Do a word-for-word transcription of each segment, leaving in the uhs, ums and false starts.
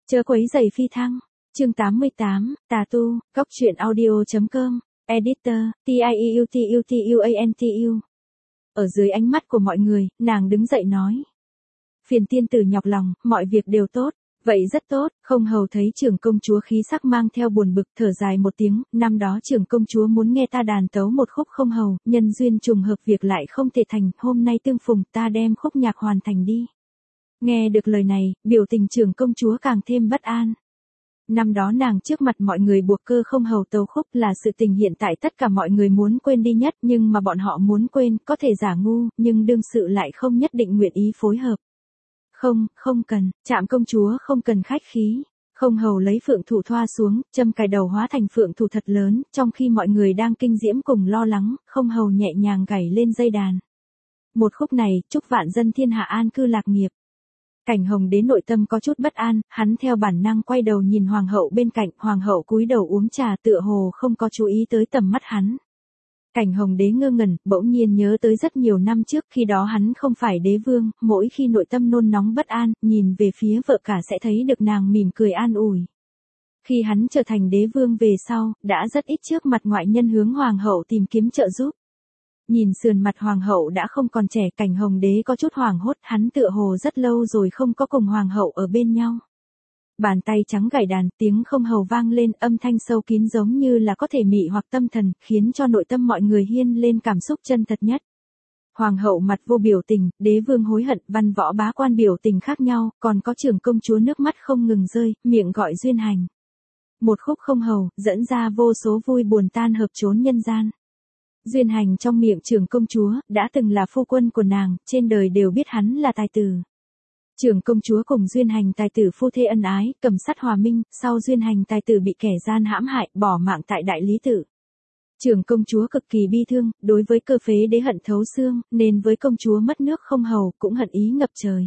Chớ quấy giày phi thăng. Chương tám mươi tám, Tà tu, góc truyện audio chấm com, editor, T I E U T U T U A N T U. Ở dưới ánh mắt của mọi người, nàng đứng dậy nói. Phiền tiên tử nhọc lòng, mọi việc đều tốt. Vậy rất tốt, không hầu thấy trưởng công chúa khí sắc mang theo buồn bực thở dài một tiếng, năm đó trưởng công chúa muốn nghe ta đàn tấu một khúc không hầu, nhân duyên trùng hợp việc lại không thể thành, hôm nay tương phùng ta đem khúc nhạc hoàn thành đi. Nghe được lời này, biểu tình trưởng công chúa càng thêm bất an. Năm đó nàng trước mặt mọi người buộc cơ không hầu tấu khúc là sự tình hiện tại tất cả mọi người muốn quên đi nhất, nhưng mà bọn họ muốn quên, có thể giả ngu, nhưng đương sự lại không nhất định nguyện ý phối hợp. Không, không cần, Trạm công chúa không cần khách khí. Không hầu lấy phượng thủ thoa xuống, châm cài đầu hóa thành phượng thủ thật lớn, trong khi mọi người đang kinh diễm cùng lo lắng, không hầu nhẹ nhàng gảy lên dây đàn. Một khúc này, chúc vạn dân thiên hạ an cư lạc nghiệp. Cảnh Hồng Đế nội tâm có chút bất an, hắn theo bản năng quay đầu nhìn hoàng hậu bên cạnh, hoàng hậu cúi đầu uống trà tựa hồ không có chú ý tới tầm mắt hắn. Cảnh Hồng Đế ngơ ngẩn, bỗng nhiên nhớ tới rất nhiều năm trước khi đó hắn không phải đế vương, mỗi khi nội tâm nôn nóng bất an, nhìn về phía vợ cả sẽ thấy được nàng mỉm cười an ủi. Khi hắn trở thành đế vương về sau, đã rất ít trước mặt ngoại nhân hướng hoàng hậu tìm kiếm trợ giúp. Nhìn sườn mặt hoàng hậu đã không còn trẻ, Cảnh Hồng Đế có chút hoảng hốt, hắn tựa hồ rất lâu rồi không có cùng hoàng hậu ở bên nhau. Bàn tay trắng gảy đàn, tiếng không hầu vang lên, âm thanh sâu kín giống như là có thể mị hoặc tâm thần, khiến cho nội tâm mọi người hiên lên cảm xúc chân thật nhất. Hoàng hậu mặt vô biểu tình, đế vương hối hận, văn võ bá quan biểu tình khác nhau, còn có trưởng công chúa nước mắt không ngừng rơi, miệng gọi duyên hành. Một khúc không hầu, dẫn ra vô số vui buồn tan hợp chốn nhân gian. Duyên hành trong miệng trưởng công chúa, đã từng là phu quân của nàng, trên đời đều biết hắn là tài tử. Trưởng công chúa cùng duyên hành tài tử phu thê ân ái, cầm sắt hòa minh, sau duyên hành tài tử bị kẻ gian hãm hại, bỏ mạng tại đại lý tự. Trưởng công chúa cực kỳ bi thương, đối với cơ phế đế hận thấu xương, nên với công chúa mất nước không hầu, cũng hận ý ngập trời.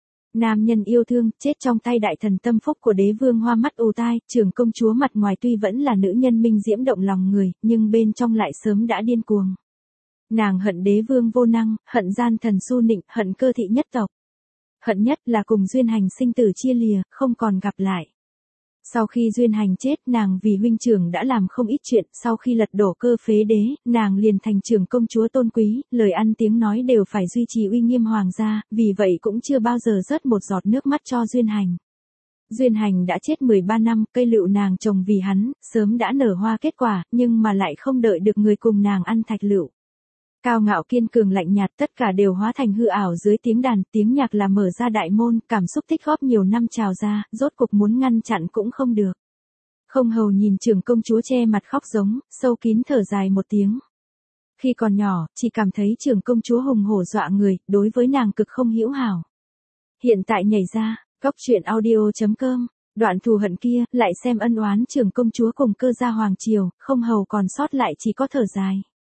Nam nhân yêu thương, chết trong tay đại thần tâm phúc của đế vương hoa mắt ù tai, trưởng công chúa mặt ngoài tuy vẫn là nữ nhân minh diễm động lòng người, nhưng bên trong lại sớm đã điên cuồng. Nàng hận đế vương vô năng, hận gian thần su nịnh, hận cơ thị nhất tộc. Hận nhất là cùng duyên hành sinh tử chia lìa, không còn gặp lại. Sau khi duyên hành chết, nàng vì huynh trưởng đã làm không ít chuyện, sau khi lật đổ cơ phế đế, nàng liền thành trưởng công chúa tôn quý, lời ăn tiếng nói đều phải duy trì uy nghiêm hoàng gia, vì vậy cũng chưa bao giờ rớt một giọt nước mắt cho duyên hành. Duyên hành đã chết mười ba năm, cây lựu nàng trồng vì hắn, sớm đã nở hoa kết quả, nhưng mà lại không đợi được người cùng nàng ăn thạch lựu. Cao ngạo kiên cường lạnh nhạt tất cả đều hóa thành hư ảo dưới tiếng đàn, tiếng nhạc là mở ra đại môn, cảm xúc tích góp nhiều năm trào ra, rốt cục muốn ngăn chặn cũng không được. Không hầu nhìn trưởng công chúa che mặt khóc giống, sâu kín thở dài một tiếng. Khi còn nhỏ, chỉ cảm thấy trưởng công chúa hùng hổ dọa người, đối với nàng cực không hữu hảo. Hiện tại nhảy ra, góc truyện audio chấm com, đoạn thù hận kia, lại xem ân oán trưởng công chúa cùng cơ gia hoàng triều, không hầu còn sót lại chỉ có thở dài.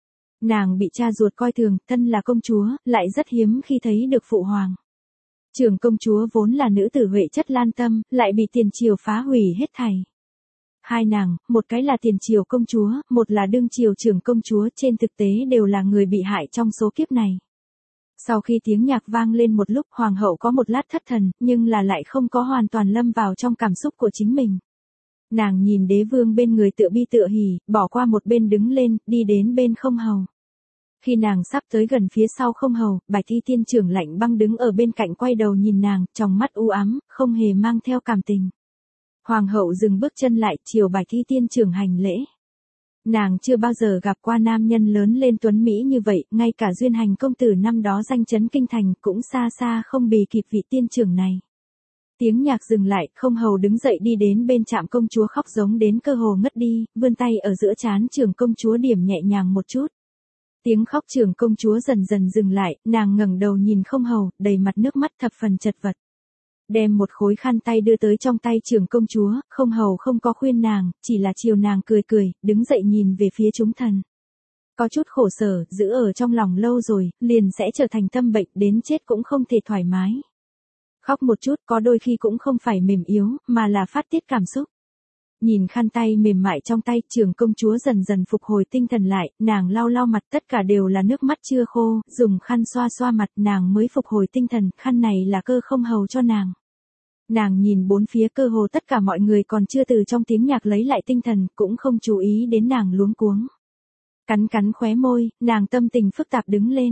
Nàng bị cha ruột coi thường, thân là công chúa, lại rất hiếm khi thấy được phụ hoàng. Trưởng công chúa vốn là nữ tử huệ chất lan tâm, lại bị tiền triều phá hủy hết thảy. Hai nàng, một cái là tiền triều công chúa, một là đương triều trưởng công chúa, trên thực tế đều là người bị hại trong số kiếp này. Sau khi tiếng nhạc vang lên một lúc, hoàng hậu có một lát thất thần, nhưng là lại không có hoàn toàn lâm vào trong cảm xúc của chính mình. Nàng nhìn đế vương bên người tựa bi tựa hỉ, bỏ qua một bên đứng lên, đi đến bên không hầu. Khi nàng sắp tới gần phía sau không hầu, Bạch Thi Tiên trưởng lạnh băng đứng ở bên cạnh quay đầu nhìn nàng, trong mắt u ám, không hề mang theo cảm tình. Hoàng hậu dừng bước chân lại, chiều Bạch Thi Tiên trưởng hành lễ. Nàng chưa bao giờ gặp qua nam nhân lớn lên tuấn Mỹ như vậy, ngay cả duyên hành công tử năm đó danh chấn kinh thành cũng xa xa không bì kịp vị tiên trưởng này. Tiếng nhạc dừng lại, không hầu đứng dậy đi đến bên trạm công chúa khóc giống đến cơ hồ ngất đi, vươn tay ở giữa trán trưởng công chúa điểm nhẹ nhàng một chút. Tiếng khóc trưởng công chúa dần dần dừng lại, nàng ngẩng đầu nhìn không hầu, đầy mặt nước mắt thập phần chật vật. Đem một khối khăn tay đưa tới trong tay trưởng công chúa, không hầu không có khuyên nàng, chỉ là chiều nàng cười cười, đứng dậy nhìn về phía chúng thần. Có chút khổ sở, giữ ở trong lòng lâu rồi, liền sẽ trở thành tâm bệnh, đến chết cũng không thể thoải mái. Khóc một chút có đôi khi cũng không phải mềm yếu, mà là phát tiết cảm xúc. Nhìn khăn tay mềm mại trong tay, trưởng công chúa dần dần phục hồi tinh thần lại, nàng lau lau mặt tất cả đều là nước mắt chưa khô, dùng khăn xoa xoa mặt nàng mới phục hồi tinh thần, khăn này là cơ không hầu cho nàng. Nàng nhìn bốn phía cơ hồ tất cả mọi người còn chưa từ trong tiếng nhạc lấy lại tinh thần, cũng không chú ý đến nàng luống cuống. Cắn cắn khóe môi, nàng tâm tình phức tạp đứng lên.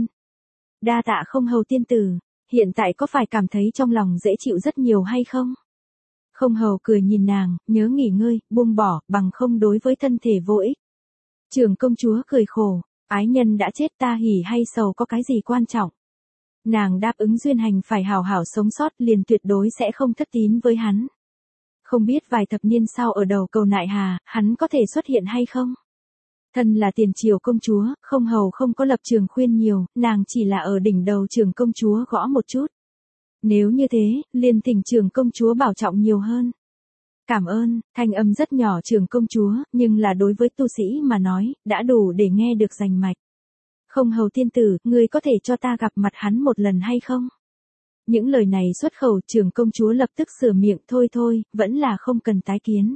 Đa tạ Không Hầu tiên tử, hiện tại có phải cảm thấy trong lòng dễ chịu rất nhiều hay không? Không Hầu cười nhìn nàng, nhớ nghỉ ngơi, buông bỏ, bằng không đối với thân thể vô ích. Trưởng công chúa cười khổ, ái nhân đã chết, ta hỉ hay sầu có cái gì quan trọng. Nàng đáp ứng Duyên Hành phải hảo hảo sống sót, liền tuyệt đối sẽ không thất tín với hắn. Không biết vài thập niên sau ở đầu cầu Nại Hà, hắn có thể xuất hiện hay không? Thân là tiền triều công chúa, Không Hầu không có lập trường khuyên nhiều, nàng chỉ là ở đỉnh đầu trưởng công chúa gõ một chút. Nếu như thế, liền thỉnh trưởng công chúa bảo trọng nhiều hơn. Cảm ơn, thanh âm rất nhỏ trưởng công chúa, nhưng là đối với tu sĩ mà nói, đã đủ để nghe được rành mạch. Không Hầu tiên tử, ngươi có thể cho ta gặp mặt hắn một lần hay không? Những lời này xuất khẩu, trưởng công chúa lập tức sửa miệng, thôi thôi, vẫn là không cần tái kiến.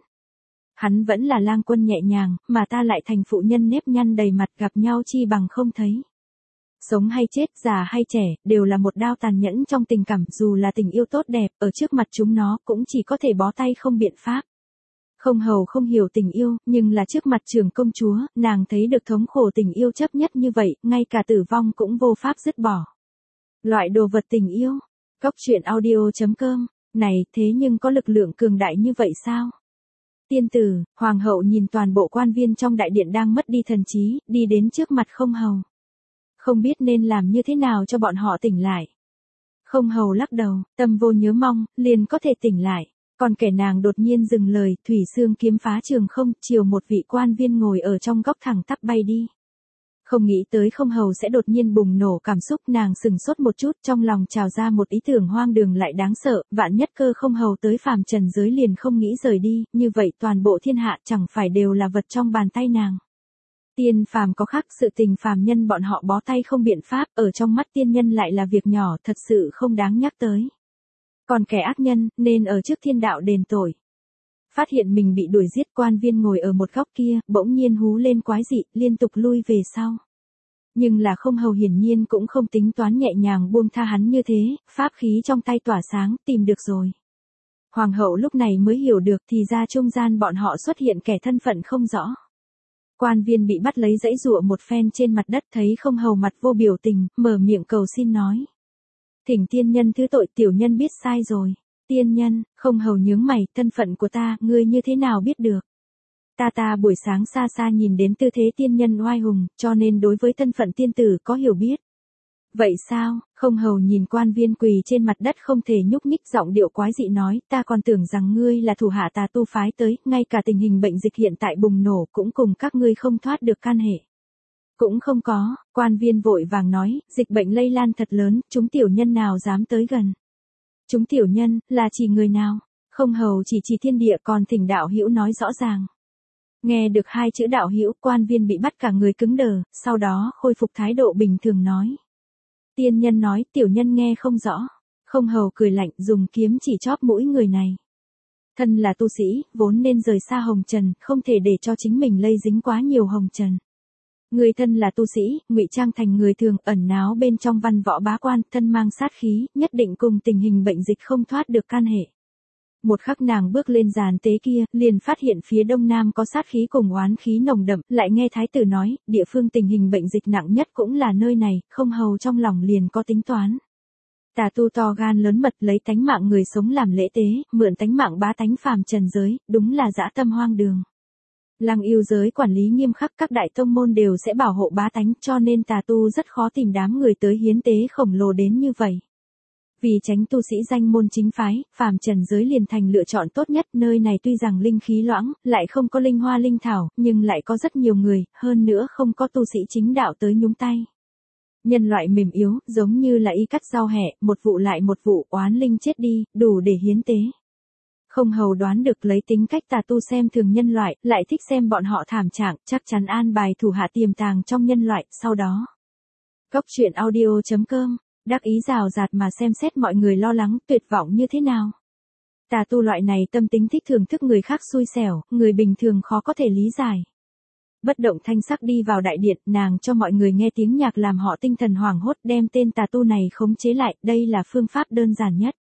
Hắn vẫn là lang quân nhẹ nhàng, mà ta lại thành phụ nhân nếp nhăn đầy mặt, gặp nhau chi bằng không thấy. Sống hay chết, già hay trẻ, đều là một đao tàn nhẫn trong tình cảm, dù là tình yêu tốt đẹp, ở trước mặt chúng nó cũng chỉ có thể bó tay không biện pháp. Không Hầu không hiểu tình yêu, nhưng là trước mặt trưởng công chúa, nàng thấy được thống khổ tình yêu chấp nhất như vậy, ngay cả tử vong cũng vô pháp dứt bỏ. Loại đồ vật tình yêu, Cốc truyện audio chấm com, này thế nhưng có lực lượng cường đại như vậy sao? Tiên tử, hoàng hậu nhìn toàn bộ quan viên trong đại điện đang mất đi thần trí, đi đến trước mặt Không Hầu. Không biết nên làm như thế nào cho bọn họ tỉnh lại. Không Hầu lắc đầu, tâm vô nhớ mong, liền có thể tỉnh lại. Còn kẻ nàng đột nhiên dừng lời, thủy xương kiếm phá trường không, chiều một vị quan viên ngồi ở trong góc thẳng tắp bay đi. Không nghĩ tới Không Hầu sẽ đột nhiên bùng nổ cảm xúc, nàng sừng sốt một chút, trong lòng trào ra một ý tưởng hoang đường lại đáng sợ, vạn nhất cơ Không Hầu tới phàm trần giới liền không nghĩ rời đi, như vậy toàn bộ thiên hạ chẳng phải đều là vật trong bàn tay nàng. Tiên phàm có khác, sự tình phàm nhân bọn họ bó tay không biện pháp, ở trong mắt tiên nhân lại là việc nhỏ, thật sự không đáng nhắc tới. Còn kẻ ác nhân, nên ở trước thiên đạo đền tội. Phát hiện mình bị đuổi giết, quan viên ngồi ở một góc kia, bỗng nhiên hú lên quái dị, liên tục lui về sau. Nhưng là Không Hầu hiển nhiên cũng không tính toán nhẹ nhàng buông tha hắn như thế, pháp khí trong tay tỏa sáng, tìm được rồi. Hoàng hậu lúc này mới hiểu được, thì ra trung gian bọn họ xuất hiện kẻ thân phận không rõ. Quan viên bị bắt lấy dãy dụa một phen trên mặt đất, thấy Không Hầu mặt vô biểu tình, mở miệng cầu xin nói. Thỉnh tiên nhân thứ tội, tiểu nhân biết sai rồi. Tiên nhân, Không Hầu nhướng mày, thân phận của ta, ngươi như thế nào biết được? Ta ta buổi sáng xa xa nhìn đến tư thế tiên nhân oai hùng, cho nên đối với thân phận tiên tử có hiểu biết. Vậy sao? Không Hầu nhìn quan viên quỳ trên mặt đất không thể nhúc nhích, giọng điệu quái dị nói, ta còn tưởng rằng ngươi là thủ hạ tà tu phái tới, ngay cả tình hình bệnh dịch hiện tại bùng nổ cũng cùng các ngươi không thoát được can hệ. Cũng không có, quan viên vội vàng nói, dịch bệnh lây lan thật lớn, chúng tiểu nhân nào dám tới gần. Chúng tiểu nhân, là chỉ người nào? Không Hầu chỉ chỉ thiên địa, còn thỉnh đạo hữu nói rõ ràng. Nghe được hai chữ đạo hữu, quan viên bị bắt cả người cứng đờ, sau đó khôi phục thái độ bình thường nói. Tiên nhân nói, tiểu nhân nghe không rõ. Không Hầu cười lạnh, dùng kiếm chỉ chóp mũi người này. Thân là tu sĩ, vốn nên rời xa hồng trần, không thể để cho chính mình lây dính quá nhiều hồng trần. Người thân là tu sĩ, ngụy trang thành người thường, ẩn náu bên trong văn võ bá quan, thân mang sát khí, nhất định cùng tình hình bệnh dịch không thoát được can hệ. Một khắc nàng bước lên giàn tế kia, liền phát hiện phía đông nam có sát khí cùng oán khí nồng đậm, lại nghe thái tử nói, địa phương tình hình bệnh dịch nặng nhất cũng là nơi này, Không Hầu trong lòng liền có tính toán. Tà tu to gan lớn mật, lấy tánh mạng người sống làm lễ tế, mượn tánh mạng bá tánh phàm trần giới, đúng là dã tâm hoang đường. Lăng yêu giới quản lý nghiêm khắc, các đại tông môn đều sẽ bảo hộ bá tánh, cho nên tà tu rất khó tìm đám người tới hiến tế khổng lồ đến như vậy. Vì tránh tu sĩ danh môn chính phái, phàm trần giới liền thành lựa chọn tốt nhất, nơi này tuy rằng linh khí loãng, lại không có linh hoa linh thảo, nhưng lại có rất nhiều người, hơn nữa không có tu sĩ chính đạo tới nhúng tay. Nhân loại mềm yếu, giống như là y cắt rau hẹ, một vụ lại một vụ, oán linh chết đi, đủ để hiến tế. Không Hầu đoán được lấy tính cách tà tu xem thường nhân loại, lại thích xem bọn họ thảm trạng, chắc chắn an bài thủ hạ tiềm tàng trong nhân loại, sau đó. Cốc truyện audio chấm com, đắc ý rào rạt mà xem xét mọi người lo lắng, tuyệt vọng như thế nào. Tà tu loại này tâm tính thích thưởng thức người khác xui xẻo, người bình thường khó có thể lý giải. Bất động thanh sắc đi vào đại điện, nàng cho mọi người nghe tiếng nhạc làm họ tinh thần hoảng hốt, đem tên tà tu này khống chế lại, đây là phương pháp đơn giản nhất.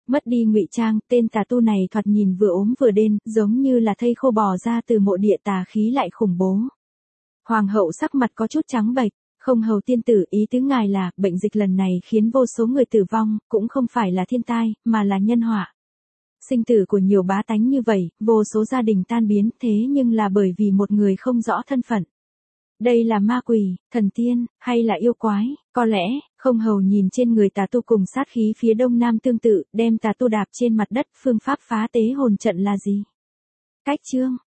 Mất đi ngụy trang, tên tà tu này thoạt nhìn vừa ốm vừa đen, giống như là thây khô bò ra từ mộ địa, tà khí lại khủng bố. Hoàng hậu sắc mặt có chút trắng bệch. Không hầu tiên tử, ý tứ ngài là, bệnh dịch lần này khiến vô số người tử vong, cũng không phải là thiên tai, mà là nhân họa. Sinh tử của nhiều bá tánh như vậy, vô số gia đình tan biến, thế nhưng là bởi vì một người không rõ thân phận. Đây là ma quỷ, thần tiên, hay là yêu quái? Có lẽ, không hầu nhìn trên người tà tu cùng sát khí phía đông nam tương tự, đem tà tu đạp trên mặt đất, phương pháp phá tế hồn trận là gì? Cách chương